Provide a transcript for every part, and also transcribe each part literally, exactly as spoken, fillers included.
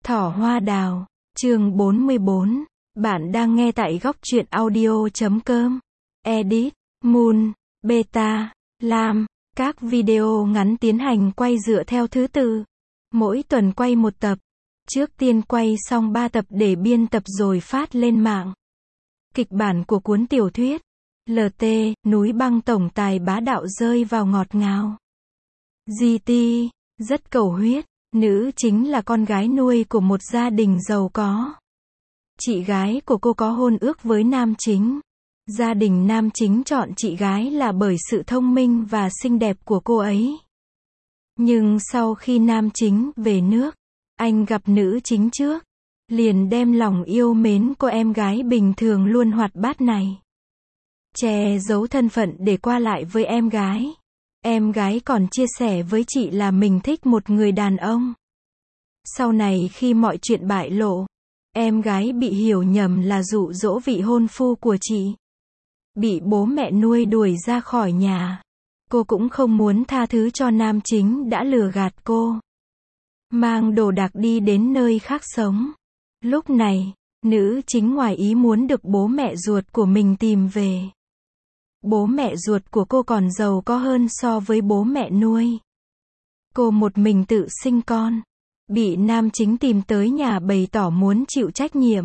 Thỏ hoa đào, chương bốn mươi bốn. Bạn đang nghe tại góc truyện audio chấm com. Edit, Moon, Beta, Lam. Các video ngắn tiến hành quay dựa theo thứ tự. Mỗi tuần quay một tập. Trước tiên quay xong ba tập để biên tập rồi phát lên mạng. Kịch bản của cuốn tiểu thuyết lờ tê, núi băng tổng tài bá đạo rơi vào ngọt ngào. giê tê, rất cầu huyết. Nữ chính là con gái nuôi của một gia đình giàu có. Chị gái của cô có hôn ước với nam chính. Gia đình nam chính chọn chị gái là bởi sự thông minh và xinh đẹp của cô ấy. Nhưng sau khi nam chính về nước, anh gặp nữ chính trước, liền đem lòng yêu mến cô em gái bình thường luôn hoạt bát này. Che giấu thân phận để qua lại với em gái. Em gái còn chia sẻ với chị là mình thích một người đàn ông. Sau này khi mọi chuyện bại lộ, em gái bị hiểu nhầm là dụ dỗ vị hôn phu của chị. Bị bố mẹ nuôi đuổi ra khỏi nhà. Cô cũng không muốn tha thứ cho nam chính đã lừa gạt cô. Mang đồ đạc đi đến nơi khác sống. Lúc này, nữ chính ngoài ý muốn được bố mẹ ruột của mình tìm về. Bố mẹ ruột của cô còn giàu có hơn so với bố mẹ nuôi. Cô một mình tự sinh con. Bị nam chính tìm tới nhà bày tỏ muốn chịu trách nhiệm.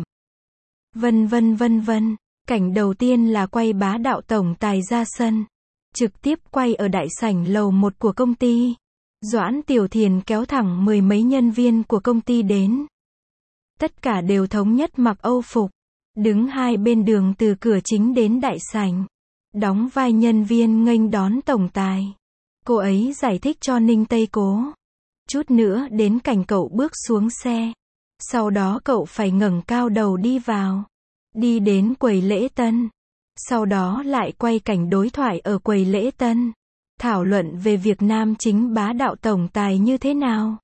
Vân vân vân vân. Cảnh đầu tiên là quay bá đạo tổng tài ra sân. Trực tiếp quay ở đại sảnh lầu một của công ty. Doãn Tiểu Thiền kéo thẳng mười mấy nhân viên của công ty đến. Tất cả đều thống nhất mặc Âu phục. Đứng hai bên đường từ cửa chính đến đại sảnh. Đóng vai nhân viên nghênh đón tổng tài. Cô ấy giải thích cho Ninh Tây Cố. Chút nữa đến cảnh cậu bước xuống xe. Sau đó cậu phải ngẩng cao đầu đi vào. Đi đến quầy lễ tân. Sau đó lại quay cảnh đối thoại ở quầy lễ tân. Thảo luận về việc nam chính bá đạo tổng tài như thế nào.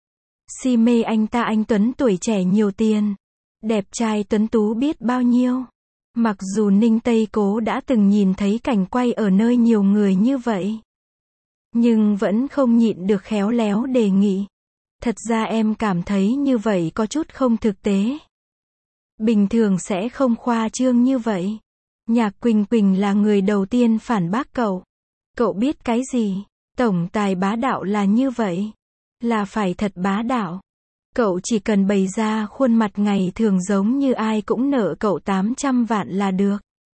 Si mê anh ta anh Tuấn tuổi trẻ nhiều tiền. Đẹp trai tuấn tú biết bao nhiêu. Mặc dù Ninh Tây Cố đã từng nhìn thấy cảnh quay ở nơi nhiều người như vậy. Nhưng vẫn không nhịn được khéo léo đề nghị. Thật ra em cảm thấy như vậy có chút không thực tế. Bình thường sẽ không khoa trương như vậy. Nhạc Quỳnh Quỳnh là người đầu tiên phản bác cậu. Cậu biết cái gì? Tổng tài bá đạo là như vậy. Là phải thật bá đạo. Cậu chỉ cần bày ra khuôn mặt ngày thường giống như ai cũng nợ cậu tám trăm vạn là được.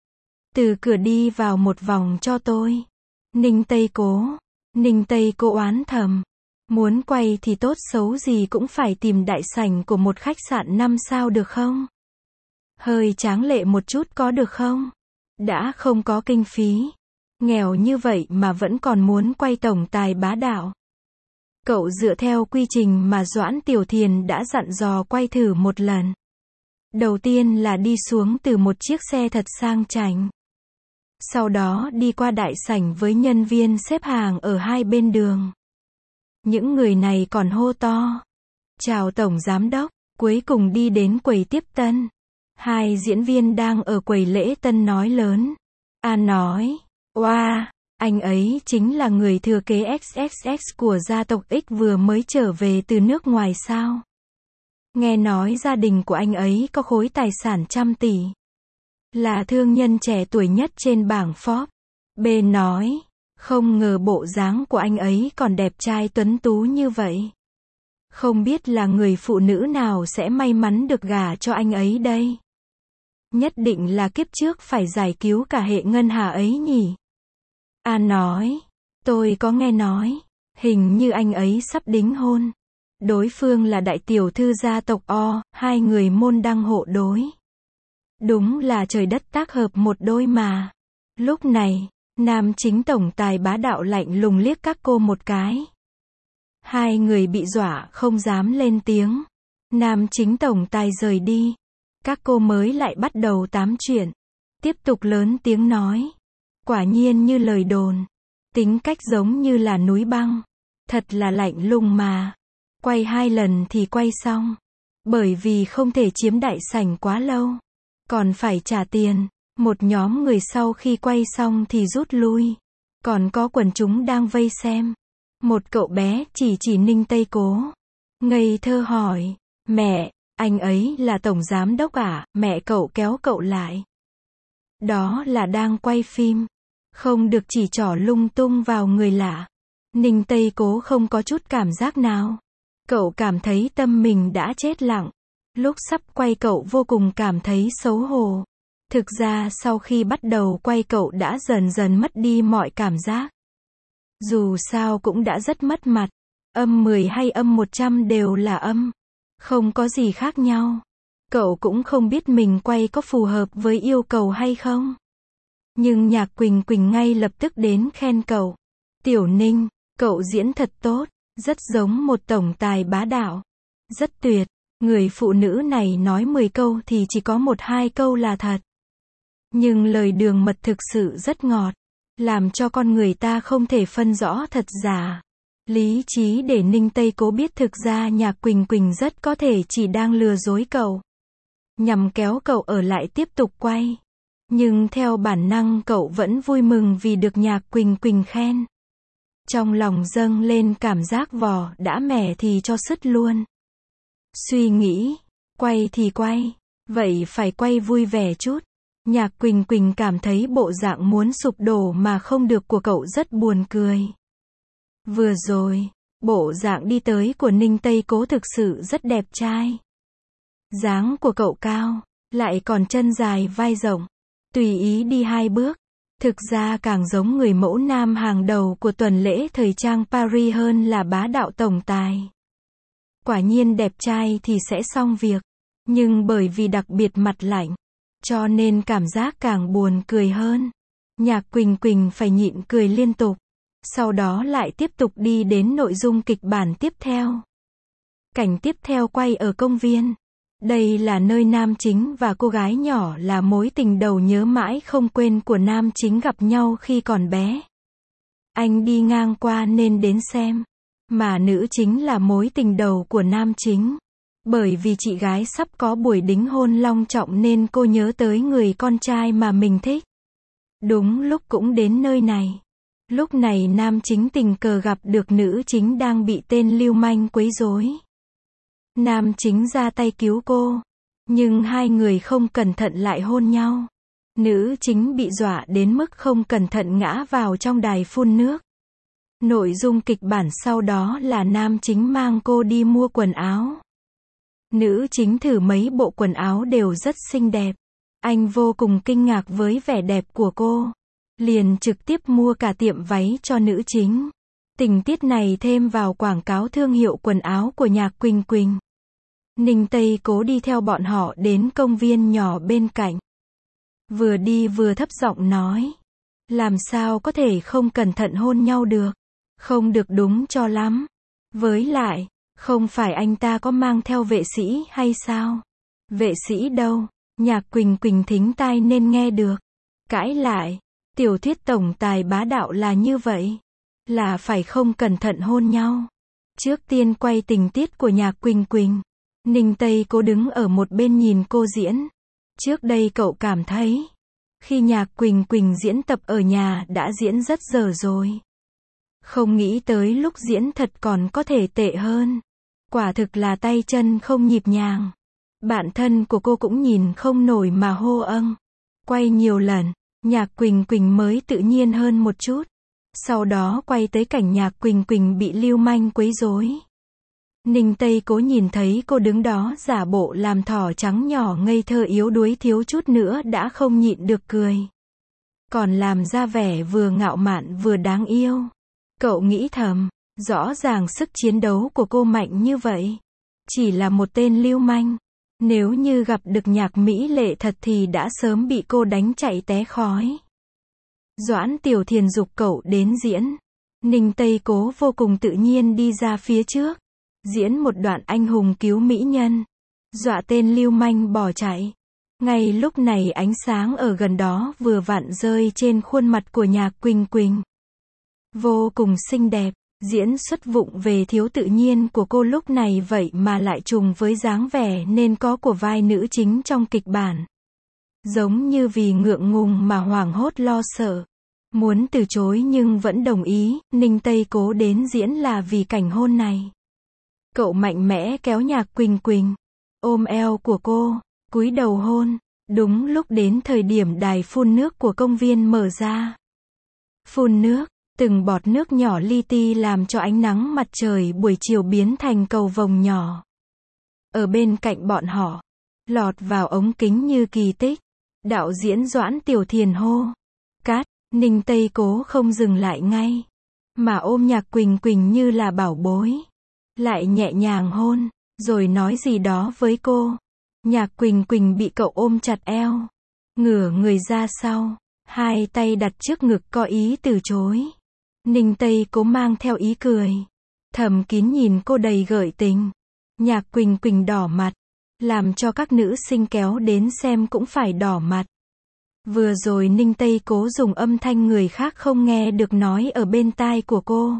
Từ cửa đi vào một vòng cho tôi. Ninh Tây Cố. Ninh Tây Cố oán thầm. Muốn quay thì tốt xấu gì cũng phải tìm đại sảnh của một khách sạn năm sao được không? Hơi tráng lệ một chút có được không? Đã không có kinh phí. Nghèo như vậy mà vẫn còn muốn quay tổng tài bá đạo. Cậu dựa theo quy trình mà Doãn Tiểu Thiền đã dặn dò quay thử một lần. Đầu tiên là đi xuống từ một chiếc xe thật sang chảnh. Sau đó đi qua đại sảnh với nhân viên xếp hàng ở hai bên đường. Những người này còn hô to. Chào Tổng Giám Đốc. Cuối cùng đi đến quầy tiếp tân. Hai diễn viên đang ở quầy lễ tân nói lớn. An nói. Oa, anh ấy chính là người thừa kế ích ích ích của gia tộc X vừa mới trở về từ nước ngoài sao? Nghe nói gia đình của anh ấy có khối tài sản trăm tỷ. Là thương nhân trẻ tuổi nhất trên bảng Forbes. B nói. Không ngờ bộ dáng của anh ấy còn đẹp trai tuấn tú như vậy. Không biết là người phụ nữ nào sẽ may mắn được gả cho anh ấy đây. Nhất định là kiếp trước phải giải cứu cả hệ ngân hà ấy nhỉ. An nói. Tôi có nghe nói. Hình như anh ấy sắp đính hôn. Đối phương là đại tiểu thư gia tộc O, hai người môn đăng hộ đối. Đúng là trời đất tác hợp một đôi mà. Lúc này, nam chính tổng tài bá đạo lạnh lùng liếc các cô một cái. Hai người bị dọa không dám lên tiếng. Nam chính tổng tài rời đi. Các cô mới lại bắt đầu tám chuyện. Tiếp tục lớn tiếng nói. Quả nhiên như lời đồn. Tính cách giống như là núi băng. Thật là lạnh lùng mà. Quay hai lần thì quay xong. Bởi vì không thể chiếm đại sảnh quá lâu. Còn phải trả tiền. Một nhóm người sau khi quay xong thì rút lui. Còn có quần chúng đang vây xem. Một cậu bé chỉ chỉ Ninh Tây Cố. Ngây thơ hỏi. Mẹ, anh ấy là tổng giám đốc à? Mẹ cậu kéo cậu lại. Đó là đang quay phim. Không được chỉ trỏ lung tung vào người lạ. Ninh Tây Cố không có chút cảm giác nào. Cậu cảm thấy tâm mình đã chết lặng. Lúc sắp quay cậu vô cùng cảm thấy xấu hổ. Thực ra sau khi bắt đầu quay cậu đã dần dần mất đi mọi cảm giác. Dù sao cũng đã rất mất mặt. Âm mười hay âm một trăm đều là âm. Không có gì khác nhau. Cậu cũng không biết mình quay có phù hợp với yêu cầu hay không. Nhưng Nhạc Quỳnh Quỳnh ngay lập tức đến khen cậu. Tiểu Ninh, cậu diễn thật tốt, rất giống một tổng tài bá đạo. Rất tuyệt, người phụ nữ này nói mười câu thì chỉ có một hai câu là thật. Nhưng lời đường mật thực sự rất ngọt, làm cho con người ta không thể phân rõ thật giả. Lý trí để Ninh Tây Cố biết thực ra Nhạc Quỳnh Quỳnh rất có thể chỉ đang lừa dối cậu. Nhằm kéo cậu ở lại tiếp tục quay. Nhưng theo bản năng cậu vẫn vui mừng vì được Nhạc Quỳnh Quỳnh khen. Trong lòng dâng lên cảm giác vò đã mẻ thì cho sứt luôn. Suy nghĩ, quay thì quay, vậy phải quay vui vẻ chút. Nhạc Quỳnh Quỳnh cảm thấy bộ dạng muốn sụp đổ mà không được của cậu rất buồn cười. Vừa rồi, bộ dạng đi tới của Ninh Tây Cố thực sự rất đẹp trai. Dáng của cậu cao, lại còn chân dài vai rộng, tùy ý đi hai bước. Thực ra càng giống người mẫu nam hàng đầu của tuần lễ thời trang Paris hơn là bá đạo tổng tài. Quả nhiên đẹp trai thì sẽ xong việc, nhưng bởi vì đặc biệt mặt lạnh, cho nên cảm giác càng buồn cười hơn. Nhạc Quỳnh Quỳnh phải nhịn cười liên tục, sau đó lại tiếp tục đi đến nội dung kịch bản tiếp theo. Cảnh tiếp theo quay ở công viên. Đây là nơi nam chính và cô gái nhỏ là mối tình đầu nhớ mãi không quên của nam chính gặp nhau khi còn bé. Anh đi ngang qua nên đến xem. Mà nữ chính là mối tình đầu của nam chính. Bởi vì chị gái sắp có buổi đính hôn long trọng nên cô nhớ tới người con trai mà mình thích. Đúng lúc cũng đến nơi này. Lúc này nam chính tình cờ gặp được nữ chính đang bị tên lưu manh quấy rối. Nam chính ra tay cứu cô, nhưng hai người không cẩn thận lại hôn nhau. Nữ chính bị dọa đến mức không cẩn thận ngã vào trong đài phun nước. Nội dung kịch bản sau đó là nam chính mang cô đi mua quần áo. Nữ chính thử mấy bộ quần áo đều rất xinh đẹp. Anh vô cùng kinh ngạc với vẻ đẹp của cô. Liền trực tiếp mua cả tiệm váy cho nữ chính. Tình tiết này thêm vào quảng cáo thương hiệu quần áo của Nhạc Quỳnh Quỳnh. Ninh Tây Cố đi theo bọn họ đến công viên nhỏ bên cạnh. Vừa đi vừa thấp giọng nói. Làm sao có thể không cẩn thận hôn nhau được. Không được đúng cho lắm. Với lại, không phải anh ta có mang theo vệ sĩ hay sao? Vệ sĩ đâu? Nhạc Quỳnh Quỳnh thính tai nên nghe được. Cãi lại. Tiểu thuyết tổng tài bá đạo là như vậy. Là phải không cẩn thận hôn nhau. Trước tiên quay tình tiết của Nhạc Quỳnh Quỳnh. Ninh Tây Cố đứng ở một bên nhìn cô diễn. Trước đây cậu cảm thấy, khi Nhạc Quỳnh Quỳnh diễn tập ở nhà đã diễn rất dở rồi. Không nghĩ tới lúc diễn thật còn có thể tệ hơn. Quả thực là tay chân không nhịp nhàng. Bạn thân của cô cũng nhìn không nổi mà hô âng. Quay nhiều lần, Nhạc Quỳnh Quỳnh mới tự nhiên hơn một chút. Sau đó quay tới cảnh Nhạc Quỳnh Quỳnh bị lưu manh quấy rối. Ninh Tây Cố nhìn thấy cô đứng đó giả bộ làm thỏ trắng nhỏ ngây thơ yếu đuối thiếu chút nữa đã không nhịn được cười. Còn làm ra vẻ vừa ngạo mạn vừa đáng yêu. Cậu nghĩ thầm, rõ ràng sức chiến đấu của cô mạnh như vậy. Chỉ là một tên lưu manh. Nếu như gặp được Nhạc mỹ lệ thật thì đã sớm bị cô đánh chạy té khói. Doãn Tiểu Thiền giục cậu đến diễn. Ninh Tây Cố vô cùng tự nhiên đi ra phía trước. Diễn một đoạn anh hùng cứu mỹ nhân. Dọa tên lưu manh bỏ chạy. Ngay lúc này ánh sáng ở gần đó vừa vặn rơi trên khuôn mặt của Nhạc Quỳnh Quỳnh. Vô cùng xinh đẹp. Diễn xuất vụng về thiếu tự nhiên của cô lúc này vậy mà lại trùng với dáng vẻ nên có của vai nữ chính trong kịch bản. Giống như vì ngượng ngùng mà hoảng hốt lo sợ. Muốn từ chối nhưng vẫn đồng ý, Ninh Tây Cố đến diễn là vì cảnh hôn này. Cậu mạnh mẽ kéo Nhạc Quỳnh Quỳnh, ôm eo của cô, cúi đầu hôn. Đúng lúc đến thời điểm đài phun nước của công viên mở ra. Phun nước, từng bọt nước nhỏ li ti làm cho ánh nắng mặt trời buổi chiều biến thành cầu vồng nhỏ. Ở bên cạnh bọn họ, lọt vào ống kính như kỳ tích. Đạo diễn Doãn Tiểu Thiền hô. Cát, Ninh Tây Cố không dừng lại ngay, mà ôm Nhạc Quỳnh Quỳnh như là bảo bối. Lại nhẹ nhàng hôn, rồi nói gì đó với cô. Nhạc Quỳnh Quỳnh bị cậu ôm chặt eo, ngửa người ra sau, hai tay đặt trước ngực có ý từ chối. Ninh Tây Cố mang theo ý cười, thầm kín nhìn cô đầy gợi tình. Nhạc Quỳnh Quỳnh đỏ mặt, làm cho các nữ sinh kéo đến xem cũng phải đỏ mặt. Vừa rồi Ninh Tây Cố dùng âm thanh người khác không nghe được nói ở bên tai của cô.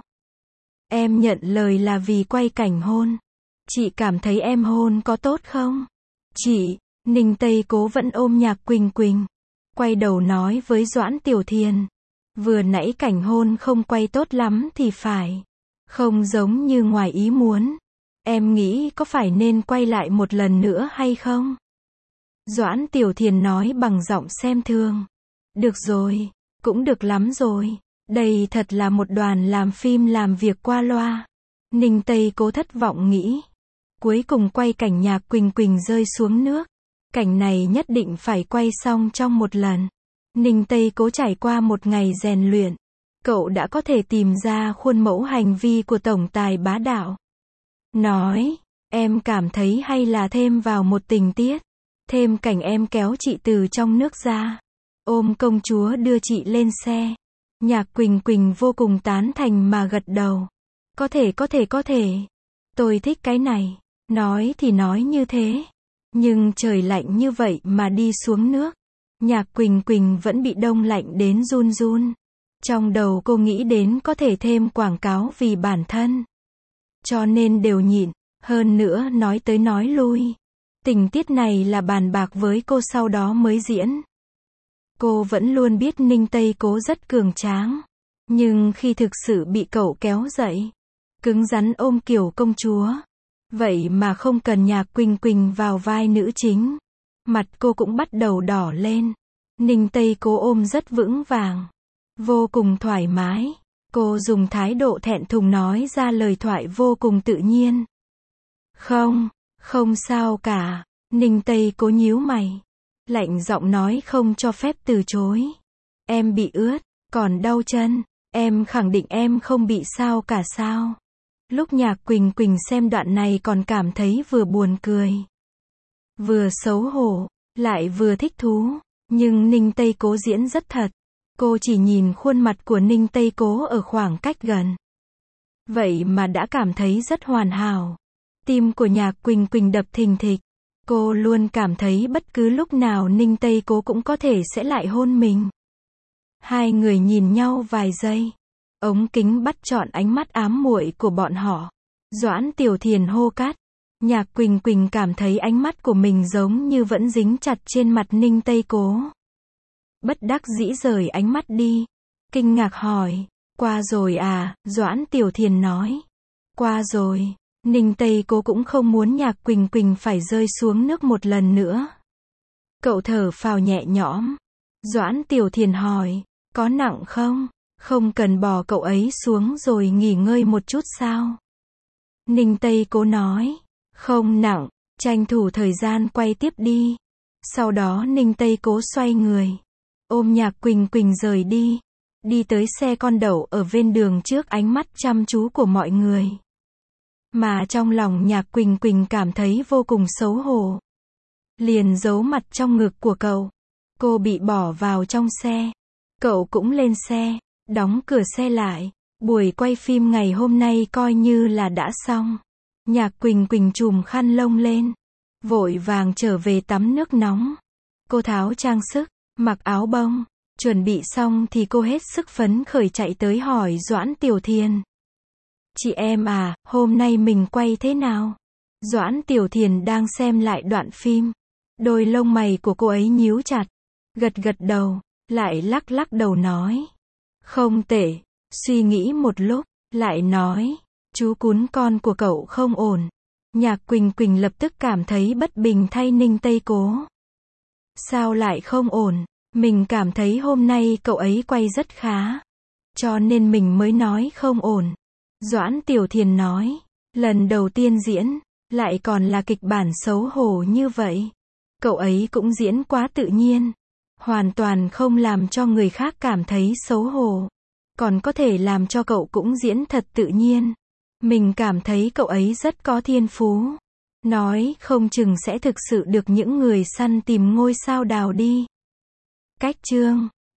Em nhận lời là vì quay cảnh hôn. Chị cảm thấy em hôn có tốt không? Chị, Ninh Tây Cố vẫn ôm Nhạc Quỳnh Quỳnh, quay đầu nói với Doãn Tiểu Thiền. Vừa nãy cảnh hôn không quay tốt lắm thì phải. Không giống như ngoài ý muốn. Em nghĩ có phải nên quay lại một lần nữa hay không? Doãn Tiểu Thiền nói bằng giọng xem thường. Được rồi, cũng được lắm rồi. Đây thật là một đoàn làm phim làm việc qua loa. Ninh Tây Cố thất vọng nghĩ. Cuối cùng quay cảnh Nhạc Quỳnh Quỳnh rơi xuống nước. Cảnh này nhất định phải quay xong trong một lần. Ninh Tây Cố trải qua một ngày rèn luyện. Cậu đã có thể tìm ra khuôn mẫu hành vi của tổng tài bá đạo. Nói, em cảm thấy hay là thêm vào một tình tiết. Thêm cảnh em kéo chị từ trong nước ra. Ôm công chúa đưa chị lên xe. Nhạc Quỳnh Quỳnh vô cùng tán thành mà gật đầu. Có thể có thể có thể. Tôi thích cái này. Nói thì nói như thế. Nhưng trời lạnh như vậy mà đi xuống nước. Nhạc Quỳnh Quỳnh vẫn bị đông lạnh đến run run. Trong đầu cô nghĩ đến có thể thêm quảng cáo vì bản thân. Cho nên đều nhịn. Hơn nữa nói tới nói lui. Tình tiết này là bàn bạc với cô sau đó mới diễn. Cô vẫn luôn biết Ninh Tây Cố rất cường tráng. Nhưng khi thực sự bị cậu kéo dậy, cứng rắn ôm kiểu công chúa. Vậy mà không cần Nhạc Quỳnh Quỳnh vào vai nữ chính. Mặt cô cũng bắt đầu đỏ lên. Ninh Tây Cố ôm rất vững vàng. Vô cùng thoải mái. Cô dùng thái độ thẹn thùng nói ra lời thoại vô cùng tự nhiên. Không, không sao cả. Ninh Tây Cố nhíu mày. Lạnh giọng nói không cho phép từ chối. Em bị ướt, còn đau chân. Em khẳng định em không bị sao cả sao. Lúc Nhạc Quỳnh Quỳnh xem đoạn này còn cảm thấy vừa buồn cười, vừa xấu hổ, lại vừa thích thú. Nhưng Ninh Tây Cố diễn rất thật. Cô chỉ nhìn khuôn mặt của Ninh Tây Cố ở khoảng cách gần. Vậy mà đã cảm thấy rất hoàn hảo. Tim của Nhạc Quỳnh Quỳnh đập thình thịch. Cô luôn cảm thấy bất cứ lúc nào Ninh Tây Cố cũng có thể sẽ lại hôn mình. Hai người nhìn nhau vài giây. Ống kính bắt trọn ánh mắt ám muội của bọn họ. Doãn Tiểu Thiền hô cát. Nhạc Quỳnh Quỳnh cảm thấy ánh mắt của mình giống như vẫn dính chặt trên mặt Ninh Tây Cố. Bất đắc dĩ rời ánh mắt đi. Kinh ngạc hỏi. Qua rồi à? Doãn Tiểu Thiền nói. Qua rồi. Ninh Tây Cố cũng không muốn Nhạc Quỳnh Quỳnh phải rơi xuống nước một lần nữa. Cậu thở phào nhẹ nhõm. Doãn Tiểu Thiền hỏi. Có nặng không? Không cần bỏ cậu ấy xuống rồi nghỉ ngơi một chút sao? Ninh Tây Cố nói. Không nặng, tranh thủ thời gian quay tiếp đi. Sau đó Ninh Tây Cố xoay người, ôm Nhạc Quỳnh Quỳnh rời đi. Đi tới xe con đậu ở ven đường trước ánh mắt chăm chú của mọi người. Mà trong lòng Nhạc Quỳnh Quỳnh cảm thấy vô cùng xấu hổ. Liền giấu mặt trong ngực của cậu. Cô bị bỏ vào trong xe. Cậu cũng lên xe, đóng cửa xe lại. Buổi quay phim ngày hôm nay coi như là đã xong. Nhạc Quỳnh Quỳnh chùm khăn lông lên, vội vàng trở về tắm nước nóng. Cô tháo trang sức, mặc áo bông, chuẩn bị xong thì cô hết sức phấn khởi chạy tới hỏi Doãn Tiểu Thiền. Chị em à, hôm nay mình quay thế nào? Doãn Tiểu Thiền đang xem lại đoạn phim. Đôi lông mày của cô ấy nhíu chặt, gật gật đầu, lại lắc lắc đầu nói. Không tệ. Suy nghĩ một lúc, lại nói. Chú cún con của cậu không ổn. Nhạc Quỳnh Quỳnh lập tức cảm thấy bất bình thay Ninh Tây Cố. Sao lại không ổn? Mình cảm thấy hôm nay cậu ấy quay rất khá. Cho nên mình mới nói không ổn. Doãn Tiểu Thiền nói. Lần đầu tiên diễn, lại còn là kịch bản xấu hổ như vậy. Cậu ấy cũng diễn quá tự nhiên. Hoàn toàn không làm cho người khác cảm thấy xấu hổ. Còn có thể làm cho cậu cũng diễn thật tự nhiên. Mình cảm thấy cậu ấy rất có thiên phú. Nói không chừng sẽ thực sự được những người săn tìm ngôi sao đào đi. Cách chương